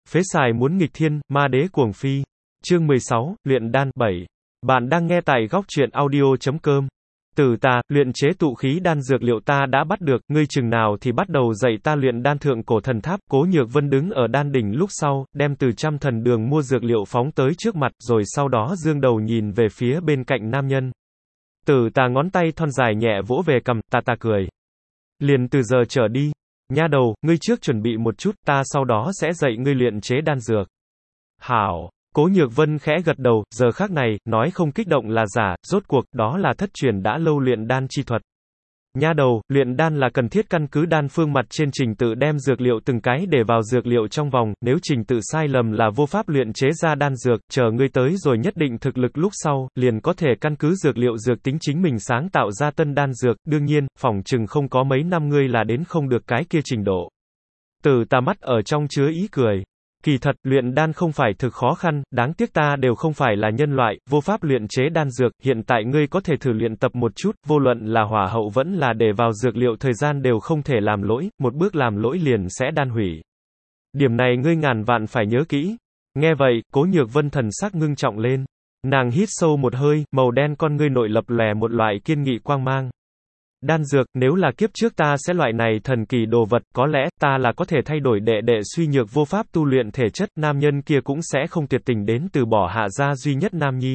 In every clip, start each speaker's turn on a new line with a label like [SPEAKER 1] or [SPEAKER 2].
[SPEAKER 1] Phế xài muốn nghịch thiên, ma đế cuồng phi. Chương 16, luyện đan 7. Bạn đang nghe tại góc truyện audio.com. Tử tà, luyện chế tụ khí đan dược liệu ta đã bắt được, ngươi chừng nào thì bắt đầu dạy ta luyện đan. Thượng cổ thần tháp, Cố Nhược Vân đứng ở đan đỉnh lúc sau, đem từ trăm thần đường mua dược liệu phóng tới trước mặt, rồi sau đó dương đầu nhìn về phía bên cạnh nam nhân. Tử tà ngón tay thon dài nhẹ vỗ về cằm, ta cười. Liền từ giờ trở đi. Nha đầu, ngươi trước chuẩn bị một chút, ta sau đó sẽ dạy ngươi luyện chế đan dược. Hảo. Cố Nhược Vân khẽ gật đầu, giờ khắc này, nói không kích động là giả, rốt cuộc, đó là thất truyền đã lâu luyện đan chi thuật. Nha đầu, luyện đan là cần thiết căn cứ đan phương mặt trên trình tự đem dược liệu từng cái để vào dược liệu trong vòng, nếu trình tự sai lầm là vô pháp luyện chế ra đan dược, chờ ngươi tới rồi nhất định thực lực lúc sau, liền có thể căn cứ dược liệu dược tính chính mình sáng tạo ra tân đan dược, đương nhiên, phỏng chừng không có mấy năm ngươi là đến không được cái kia trình độ. Từ tà mắt ở trong chứa ý cười. Kỳ thật, luyện đan không phải thực khó khăn, đáng tiếc ta đều không phải là nhân loại, vô pháp luyện chế đan dược, hiện tại ngươi có thể thử luyện tập một chút, vô luận là hỏa hậu vẫn là để vào dược liệu thời gian đều không thể làm lỗi, một bước làm lỗi liền sẽ đan hủy. Điểm này ngươi ngàn vạn phải nhớ kỹ. Nghe vậy, Cố Nhược Vân thần sắc ngưng trọng lên. Nàng hít sâu một hơi, màu đen con ngươi nội lập lòe một loại kiên nghị quang mang. Đan dược, nếu là kiếp trước ta sẽ loại này thần kỳ đồ vật, có lẽ, ta là có thể thay đổi đệ đệ suy nhược vô pháp tu luyện thể chất, nam nhân kia cũng sẽ không tuyệt tình đến từ bỏ hạ gia duy nhất nam nhi.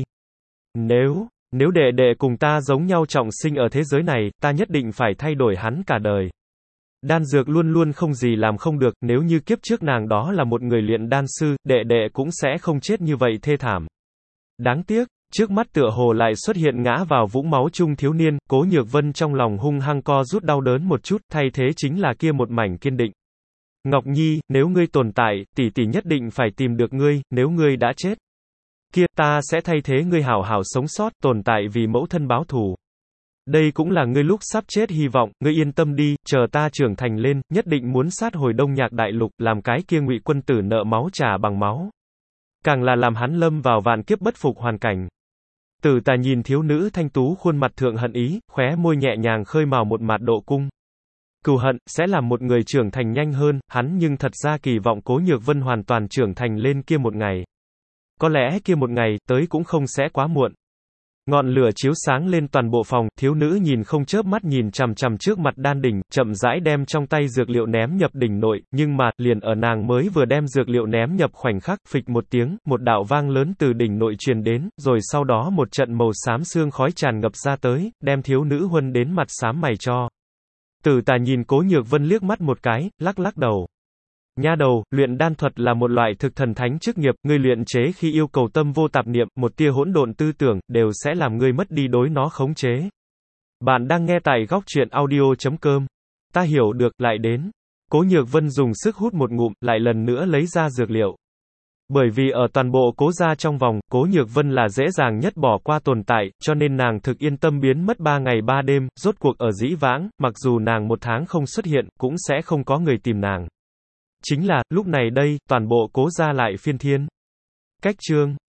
[SPEAKER 1] Nếu đệ đệ cùng ta giống nhau trọng sinh ở thế giới này, ta nhất định phải thay đổi hắn cả đời. Đan dược luôn luôn không gì làm không được, nếu như kiếp trước nàng đó là một người luyện đan sư, đệ đệ cũng sẽ không chết như vậy thê thảm. Đáng tiếc. Trước mắt tựa hồ lại xuất hiện ngã vào vũng máu chung thiếu niên, Cố Nhược Vân trong lòng hung hăng co rút đau đớn một chút, thay thế chính là kia một mảnh kiên định. Ngọc Nhi, nếu ngươi tồn tại, tỷ tỷ nhất định phải tìm được ngươi, nếu ngươi đã chết. Kia, ta sẽ thay thế ngươi hảo hảo sống sót, tồn tại vì mẫu thân báo thù. Đây cũng là ngươi lúc sắp chết hy vọng, ngươi yên tâm đi, chờ ta trưởng thành lên, nhất định muốn sát hồi Đông Nhạc Đại Lục, làm cái kia Ngụy quân tử nợ máu trả bằng máu. Càng là làm hắn lâm vào vạn kiếp bất phục hoàn cảnh. Tử tà nhìn thiếu nữ thanh tú khuôn mặt thượng hận ý, khóe môi nhẹ nhàng khơi mào một mạt độ cung. Cừu hận, sẽ làm một người trưởng thành nhanh hơn, hắn nhưng thật ra kỳ vọng Cố Nhược Vân hoàn toàn trưởng thành lên kia một ngày. Có lẽ kia một ngày, tới cũng không sẽ quá muộn. Ngọn lửa chiếu sáng lên toàn bộ phòng, thiếu nữ nhìn không chớp mắt nhìn chằm chằm trước mặt đan đỉnh, chậm rãi đem trong tay dược liệu ném nhập đỉnh nội, nhưng mà, liền ở nàng mới vừa đem dược liệu ném nhập khoảnh khắc, phịch một tiếng, một đạo vang lớn từ đỉnh nội truyền đến, rồi sau đó một trận màu xám xương khói tràn ngập ra tới, đem thiếu nữ huân đến mặt xám mày cho. Tử tà nhìn Cố Nhược Vân liếc mắt một cái, lắc lắc đầu. Nha đầu, luyện đan thuật là một loại thực thần thánh chức nghiệp, ngươi luyện chế khi yêu cầu tâm vô tạp niệm, một tia hỗn độn tư tưởng, đều sẽ làm ngươi mất đi đối nó khống chế. Bạn đang nghe tại góc truyện audio.com. Ta hiểu được, lại đến. Cố Nhược Vân dùng sức hút một ngụm, lại lần nữa lấy ra dược liệu. Bởi vì ở toàn bộ Cố gia trong vòng, Cố Nhược Vân là dễ dàng nhất bỏ qua tồn tại, cho nên nàng thực yên tâm biến mất 3 ngày 3 đêm, rốt cuộc ở dĩ vãng, mặc dù nàng một tháng không xuất hiện, cũng sẽ không có người tìm nàng. Chính là, lúc này đây, toàn bộ Cố gia lại phiên thiên. Cách chương